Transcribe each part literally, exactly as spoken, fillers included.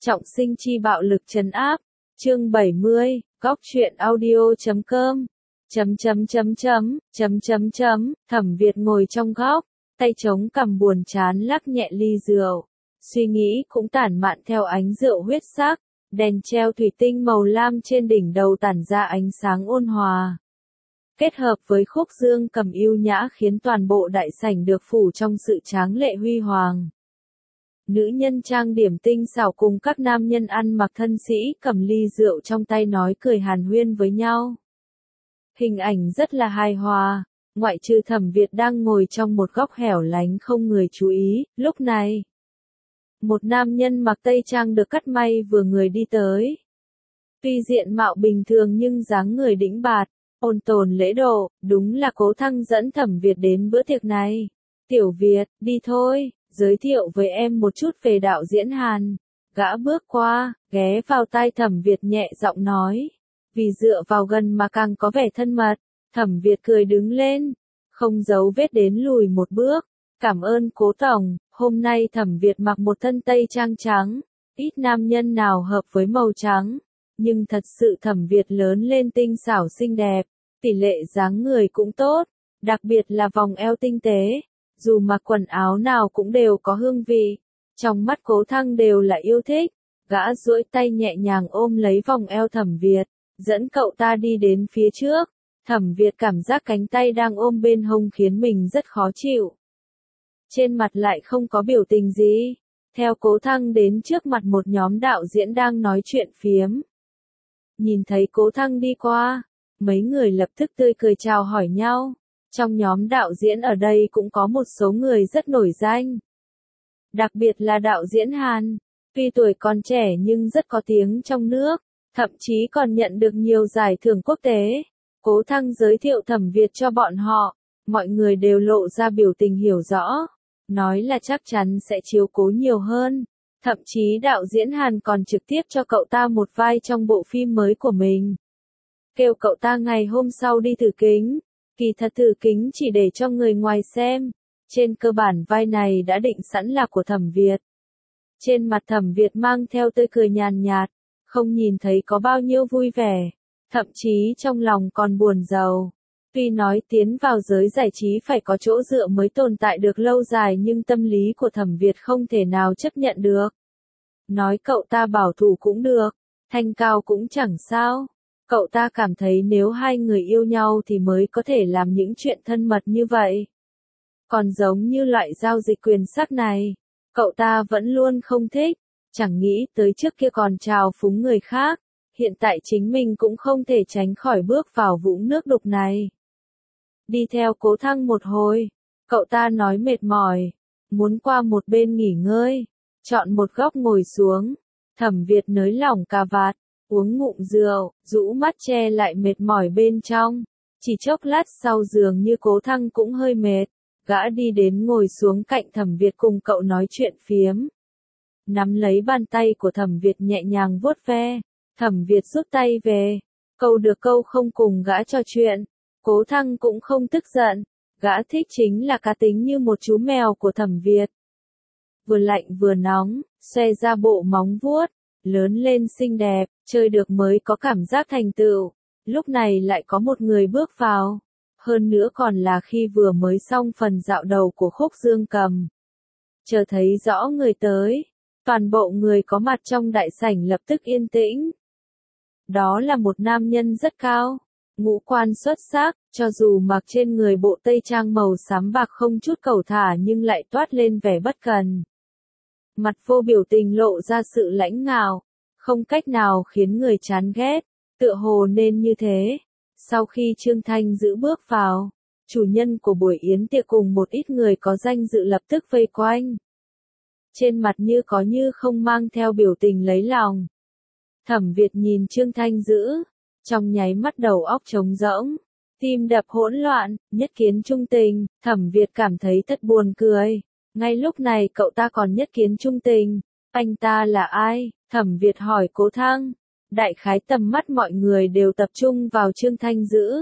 Trọng sinh chi bạo lực trấn áp. Chương bảy mươi, góc truyện audio chấm com. Chấm chấm chấm chấm, chấm chấm chấm, Thẩm Việt ngồi trong góc, tay chống cằm buồn chán lắc nhẹ ly rượu. Suy nghĩ cũng tản mạn theo ánh rượu huyết sắc, đèn treo thủy tinh màu lam trên đỉnh đầu tản ra ánh sáng ôn hòa. Kết hợp với khúc dương cầm yêu nhã khiến toàn bộ đại sảnh được phủ trong sự tráng lệ huy hoàng. Nữ nhân trang điểm tinh xảo cùng các nam nhân ăn mặc thân sĩ cầm ly rượu trong tay nói cười hàn huyên với nhau. Hình ảnh rất là hài hòa, ngoại trừ Thẩm Việt đang ngồi trong một góc hẻo lánh không người chú ý, lúc này. Một nam nhân mặc tây trang được cắt may vừa người đi tới. Tuy diện mạo bình thường nhưng dáng người đĩnh bạt, ôn tồn lễ độ, đúng là Cố Thăng dẫn Thẩm Việt đến bữa tiệc này. Tiểu Việt, đi thôi, giới thiệu với em một chút về đạo diễn Hàn. Gã bước qua, ghé vào tai Thẩm Việt nhẹ giọng nói. Vì dựa vào gần mà càng có vẻ thân mật, Thẩm Việt cười đứng lên, không giấu vết đến lùi một bước. Cảm ơn Cố tổng, hôm nay Thẩm Việt mặc một thân tây trang trắng, ít nam nhân nào hợp với màu trắng, nhưng thật sự Thẩm Việt lớn lên tinh xảo xinh đẹp, tỷ lệ dáng người cũng tốt, đặc biệt là vòng eo tinh tế, dù mặc quần áo nào cũng đều có hương vị, trong mắt Cố Thăng đều là yêu thích. Gã duỗi tay nhẹ nhàng ôm lấy vòng eo Thẩm Việt, dẫn cậu ta đi đến phía trước. Thẩm Việt cảm giác cánh tay đang ôm bên hông khiến mình rất khó chịu. Trên mặt lại không có biểu tình gì. Theo Cố Thăng đến trước mặt một nhóm đạo diễn đang nói chuyện phiếm. Nhìn thấy Cố Thăng đi qua, mấy người lập tức tươi cười chào hỏi nhau. Trong nhóm đạo diễn ở đây cũng có một số người rất nổi danh. Đặc biệt là đạo diễn Hàn, tuy tuổi còn trẻ nhưng rất có tiếng trong nước, thậm chí còn nhận được nhiều giải thưởng quốc tế. Cố Thăng giới thiệu Thẩm Việt cho bọn họ, mọi người đều lộ ra biểu tình hiểu rõ, nói là chắc chắn sẽ chiếu cố nhiều hơn. Thậm chí đạo diễn Hàn còn trực tiếp cho cậu ta một vai trong bộ phim mới của mình. Kêu cậu ta ngày hôm sau đi thử kính, kỳ thật thử kính chỉ để cho người ngoài xem. Trên cơ bản vai này đã định sẵn là của Thẩm Việt. Trên mặt Thẩm Việt mang theo tươi cười nhàn nhạt, không nhìn thấy có bao nhiêu vui vẻ, thậm chí trong lòng còn buồn rầu. Tuy nói tiến vào giới giải trí phải có chỗ dựa mới tồn tại được lâu dài nhưng tâm lý của Thẩm Việt không thể nào chấp nhận được. Nói cậu ta bảo thủ cũng được, thanh cao cũng chẳng sao. Cậu ta cảm thấy nếu hai người yêu nhau thì mới có thể làm những chuyện thân mật như vậy. Còn giống như loại giao dịch quyền sắc này, cậu ta vẫn luôn không thích, chẳng nghĩ tới trước kia còn trào phúng người khác, hiện tại chính mình cũng không thể tránh khỏi bước vào vũng nước đục này. Đi theo Cố Thăng một hồi, cậu ta nói mệt mỏi, muốn qua một bên nghỉ ngơi, chọn một góc ngồi xuống. Thẩm Việt nới lỏng cà vạt, uống ngụm rượu, rũ mắt che lại mệt mỏi bên trong. Chỉ chốc lát sau dường như Cố Thăng cũng hơi mệt, gã đi đến ngồi xuống cạnh Thẩm Việt cùng cậu nói chuyện phiếm. Nắm lấy bàn tay của Thẩm Việt nhẹ nhàng vuốt ve, Thẩm Việt rút tay về, câu được câu không cùng gã trò chuyện. Cố Thăng cũng không tức giận, gã thích chính là cá tính như một chú mèo của Thẩm Việt. Vừa lạnh vừa nóng, xoe ra bộ móng vuốt, lớn lên xinh đẹp, chơi được mới có cảm giác thành tựu. Lúc này lại có một người bước vào, hơn nữa còn là khi vừa mới xong phần dạo đầu của khúc dương cầm. Chờ thấy rõ người tới, toàn bộ người có mặt trong đại sảnh lập tức yên tĩnh. Đó là một nam nhân rất cao, ngũ quan xuất sắc, cho dù mặc trên người bộ tây trang màu xám bạc không chút cầu thả nhưng lại toát lên vẻ bất cần. Mặt vô biểu tình lộ ra sự lãnh ngạo, không cách nào khiến người chán ghét, tựa hồ nên như thế. Sau khi Trương Thanh Dữ bước vào, chủ nhân của buổi yến tiệc cùng một ít người có danh dự lập tức vây quanh. Trên mặt như có như không mang theo biểu tình lấy lòng. Thẩm Việt nhìn Trương Thanh Dữ, trong nháy mắt đầu óc trống rỗng, tim đập hỗn loạn, nhất kiến trung tình. Thẩm Việt cảm thấy thật buồn cười. Ngay lúc này cậu ta còn nhất kiến trung tình. Anh ta là ai? Thẩm Việt hỏi Cố Thăng. Đại khái tầm mắt mọi người đều tập trung vào Trương Thanh Dữ.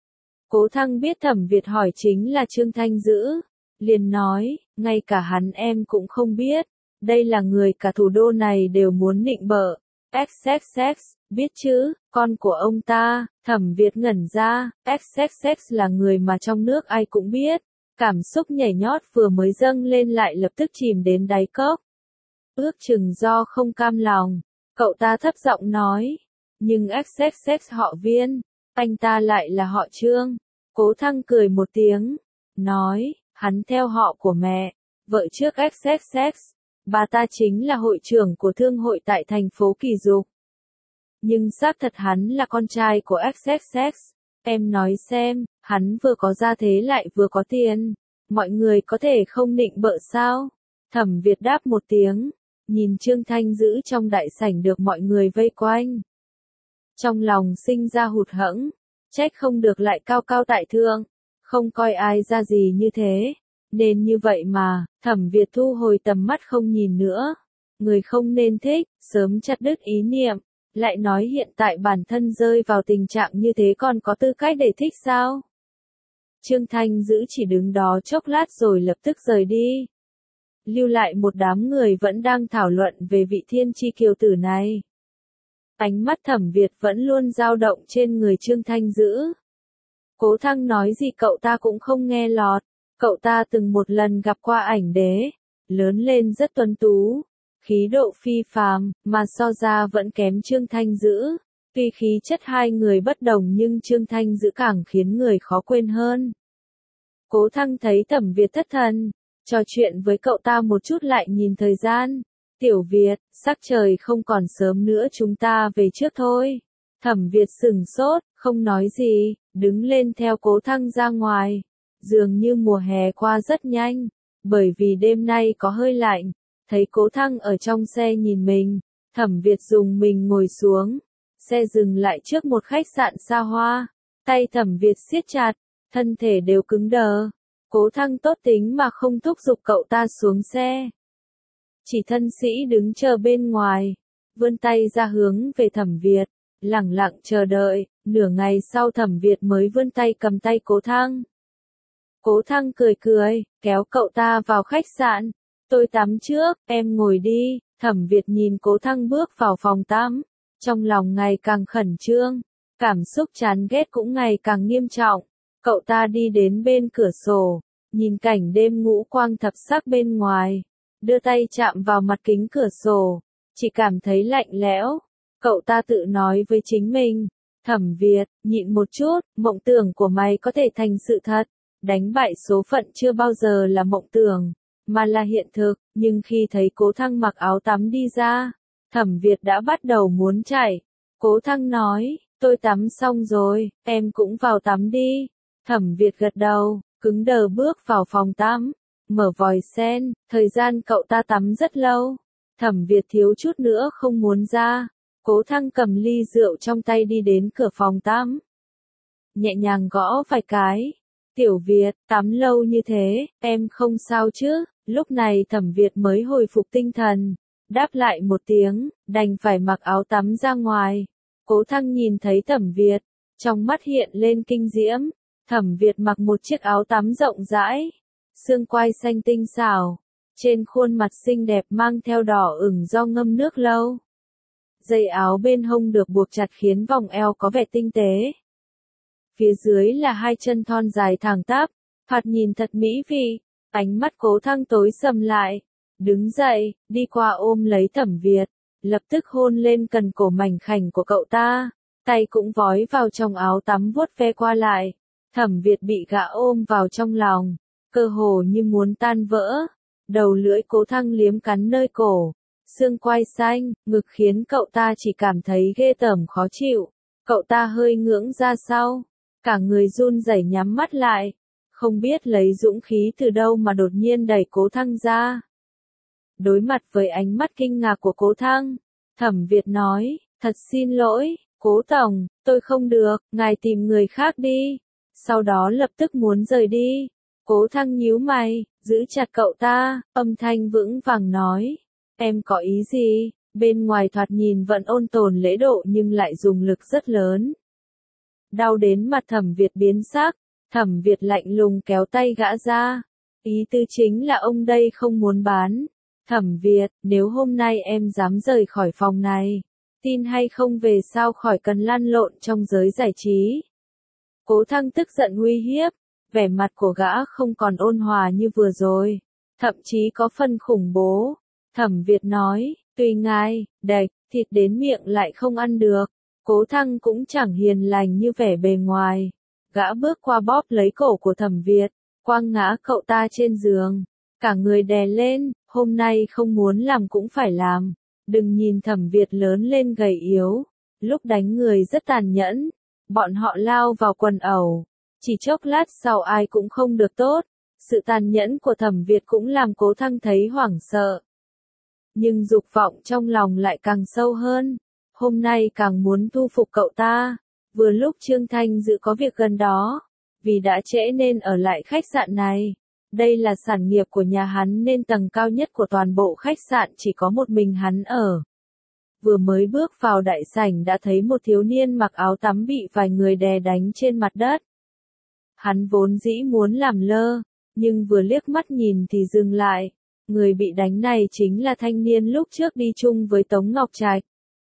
Cố Thăng biết Thẩm Việt hỏi chính là Trương Thanh Dữ, liền nói, ngay cả hắn em cũng không biết. Đây là người cả thủ đô này đều muốn nịnh bợ. ích ích ích, biết chứ, con của ông ta. Thẩm Việt ngẩn ra, ích ích ích là người mà trong nước ai cũng biết. Cảm xúc nhảy nhót vừa mới dâng lên lại lập tức chìm đến đáy cốc. Ước chừng do không cam lòng, cậu ta thấp giọng nói. Nhưng ích ích ích họ Viên, anh ta lại là họ Trương. Cố Thăng cười một tiếng, nói, hắn theo họ của mẹ, vợ trước ích ích ích. Bà ta chính là hội trưởng của thương hội tại thành phố Kỳ Dục. Nhưng xác thật hắn là con trai của ích ích ích. Em nói xem, hắn vừa có gia thế lại vừa có tiền. Mọi người có thể không nịnh bợ sao? Thẩm Việt đáp một tiếng, nhìn Trương Thanh Dữ trong đại sảnh được mọi người vây quanh. Trong lòng sinh ra hụt hẫng, trách không được lại cao cao tại thượng, không coi ai ra gì như thế. Nên như vậy mà, Thẩm Việt thu hồi tầm mắt không nhìn nữa. Người không nên thích, sớm chặt đứt ý niệm, lại nói hiện tại bản thân rơi vào tình trạng như thế còn có tư cách để thích sao? Trương Thanh Dữ chỉ đứng đó chốc lát rồi lập tức rời đi. Lưu lại một đám người vẫn đang thảo luận về vị thiên chi kiều tử này. Ánh mắt Thẩm Việt vẫn luôn dao động trên người Trương Thanh Dữ. Cố Thăng nói gì cậu ta cũng không nghe lọt. Cậu ta từng một lần gặp qua ảnh đế, lớn lên rất tuấn tú, khí độ phi phàm, mà so ra vẫn kém Trương Thanh Dữ. Tuy khí chất hai người bất đồng nhưng Trương Thanh Dữ càng khiến người khó quên hơn. Cố Thăng thấy Thẩm Việt thất thần, trò chuyện với cậu ta một chút lại nhìn thời gian. Tiểu Việt, sắc trời không còn sớm nữa chúng ta về trước thôi. Thẩm Việt sửng sốt, không nói gì, đứng lên theo Cố Thăng ra ngoài. Dường như mùa hè qua rất nhanh, bởi vì đêm nay có hơi lạnh. Thấy Cố Thăng ở trong xe nhìn mình, Thẩm Việt dùng mình ngồi xuống. Xe dừng lại trước một khách sạn xa hoa. Tay Thẩm Việt siết chặt, thân thể đều cứng đờ. Cố Thăng tốt tính mà không thúc giục cậu ta xuống xe. Chỉ thân sĩ đứng chờ bên ngoài, vươn tay ra hướng về Thẩm Việt, lẳng lặng chờ đợi. Nửa ngày sau Thẩm Việt mới vươn tay cầm tay Cố Thăng. Cố Thăng cười cười, kéo cậu ta vào khách sạn. Tôi tắm trước, em ngồi đi. Thẩm Việt nhìn Cố Thăng bước vào phòng tắm, trong lòng ngày càng khẩn trương, cảm xúc chán ghét cũng ngày càng nghiêm trọng. Cậu ta đi đến bên cửa sổ, nhìn cảnh đêm ngũ quang thập sắc bên ngoài, đưa tay chạm vào mặt kính cửa sổ, chỉ cảm thấy lạnh lẽo. Cậu ta tự nói với chính mình, Thẩm Việt, nhịn một chút, mộng tưởng của mày có thể thành sự thật. Đánh bại số phận chưa bao giờ là mộng tưởng, mà là hiện thực. Nhưng khi thấy Cố Thăng mặc áo tắm đi ra, Thẩm Việt đã bắt đầu muốn chạy. Cố Thăng nói, tôi tắm xong rồi, em cũng vào tắm đi. Thẩm Việt gật đầu, cứng đờ bước vào phòng tắm, mở vòi sen. Thời gian cậu ta tắm rất lâu, Thẩm Việt thiếu chút nữa không muốn ra. Cố Thăng cầm ly rượu trong tay đi đến cửa phòng tắm, nhẹ nhàng gõ vài cái. Tiểu Việt, tắm lâu như thế, em không sao chứ? Lúc này Thẩm Việt mới hồi phục tinh thần, đáp lại một tiếng, đành phải mặc áo tắm ra ngoài. Cố Thăng nhìn thấy Thẩm Việt, trong mắt hiện lên kinh diễm. Thẩm Việt mặc một chiếc áo tắm rộng rãi, xương quai xanh tinh xảo, trên khuôn mặt xinh đẹp mang theo đỏ ửng do ngâm nước lâu. Dây áo bên hông được buộc chặt khiến vòng eo có vẻ tinh tế. Phía dưới là hai chân thon dài thẳng tắp, thoạt nhìn thật mỹ vị. Ánh mắt Cố Thăng tối sầm lại, đứng dậy, đi qua ôm lấy Thẩm Việt, lập tức hôn lên cần cổ mảnh khảnh của cậu ta, tay cũng vói vào trong áo tắm vuốt ve qua lại. Thẩm Việt bị gã ôm vào trong lòng, cơ hồ như muốn tan vỡ. Đầu lưỡi Cố Thăng liếm cắn nơi cổ, xương quai xanh, ngực khiến cậu ta chỉ cảm thấy ghê tởm khó chịu. Cậu ta hơi ngưỡng ra sau, cả người run rẩy nhắm mắt lại, không biết lấy dũng khí từ đâu mà đột nhiên đẩy Cố Thăng ra. Đối mặt với ánh mắt kinh ngạc của Cố Thăng, Thẩm Việt nói, thật xin lỗi, Cố Tổng, tôi không được, ngài tìm người khác đi. Sau đó lập tức muốn rời đi. Cố Thăng nhíu mày, giữ chặt cậu ta, âm thanh vững vàng nói, em có ý gì? Bên ngoài thoạt nhìn vẫn ôn tồn lễ độ nhưng lại dùng lực rất lớn. Đau đến mặt Thẩm Việt biến sắc, Thẩm Việt lạnh lùng kéo tay gã ra. Ý tư chính là ông đây không muốn bán. Thẩm Việt, nếu hôm nay em dám rời khỏi phòng này, tin hay không về sau khỏi cần lăn lộn trong giới giải trí. Cố Thăng tức giận uy hiếp, vẻ mặt của gã không còn ôn hòa như vừa rồi, thậm chí có phần khủng bố. Thẩm Việt nói, tùy ngài, đạch, thịt đến miệng lại không ăn được. Cố Thăng cũng chẳng hiền lành như vẻ bề ngoài. Gã bước qua bóp lấy cổ của Thẩm Việt, quăng ngã cậu ta trên giường. Cả người đè lên, hôm nay không muốn làm cũng phải làm. Đừng nhìn Thẩm Việt lớn lên gầy yếu, lúc đánh người rất tàn nhẫn. Bọn họ lao vào quần ẩu, chỉ chốc lát sau ai cũng không được tốt. Sự tàn nhẫn của Thẩm Việt cũng làm Cố Thăng thấy hoảng sợ. Nhưng dục vọng trong lòng lại càng sâu hơn. Hôm nay càng muốn thu phục cậu ta. Vừa lúc Trương Thanh Dự có việc gần đó, vì đã trễ nên ở lại khách sạn này. Đây là sản nghiệp của nhà hắn nên tầng cao nhất của toàn bộ khách sạn chỉ có một mình hắn ở. Vừa mới bước vào đại sảnh đã thấy một thiếu niên mặc áo tắm bị vài người đè đánh trên mặt đất. Hắn vốn dĩ muốn làm lơ, nhưng vừa liếc mắt nhìn thì dừng lại. Người bị đánh này chính là thanh niên lúc trước đi chung với Tống Ngọc Trạch.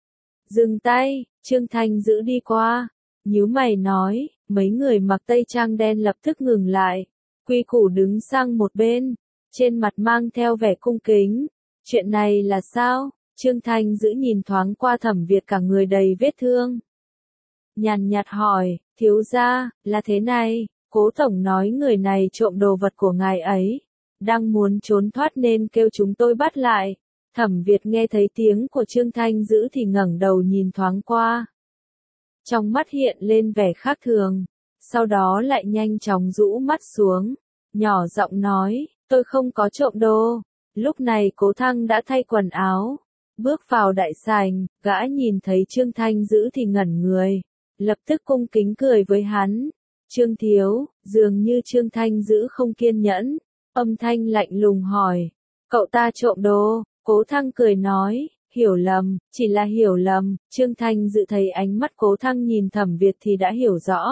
Dừng tay, Trương Thanh Giữ đi qua, nhíu mày nói, mấy người mặc tây trang đen lập tức ngừng lại. Quy củ đứng sang một bên, trên mặt mang theo vẻ cung kính. Chuyện này là sao? Trương Thanh Giữ nhìn thoáng qua Thẩm Việt cả người đầy vết thương. Nhàn nhạt hỏi, thiếu gia, là thế này, Cố tổng nói người này trộm đồ vật của ngài ấy, đang muốn trốn thoát nên kêu chúng tôi bắt lại. Thẩm Việt nghe thấy tiếng của Trương Thanh Giữ thì ngẩng đầu nhìn thoáng qua. Trong mắt hiện lên vẻ khác thường, sau đó lại nhanh chóng rũ mắt xuống, nhỏ giọng nói, tôi không có trộm đồ. Lúc này Cố Thăng đã thay quần áo, bước vào đại sảnh, gã nhìn thấy Trương Thanh Giữ thì ngẩn người, lập tức cung kính cười với hắn. Trương thiếu, dường như Trương Thanh Giữ không kiên nhẫn, âm thanh lạnh lùng hỏi, cậu ta trộm đồ? Cố Thăng cười nói, hiểu lầm, chỉ là hiểu lầm. Trương Thanh Dự thấy ánh mắt Cố Thăng nhìn Thẩm Việt thì đã hiểu rõ.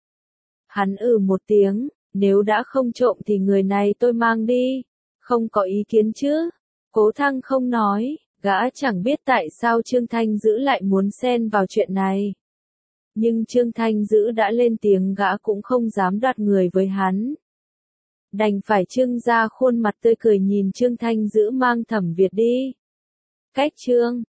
Hắn ừ một tiếng, nếu đã không trộm thì người này tôi mang đi, không có ý kiến chứ? Cố Thăng không nói, gã chẳng biết tại sao Trương Thanh Giữ lại muốn xen vào chuyện này. Nhưng Trương Thanh Giữ đã lên tiếng gã cũng không dám đoạt người với hắn. Đành phải trưng ra khuôn mặt tươi cười nhìn Trương Thanh Giữ mang Thẩm Việt đi. Cách Trương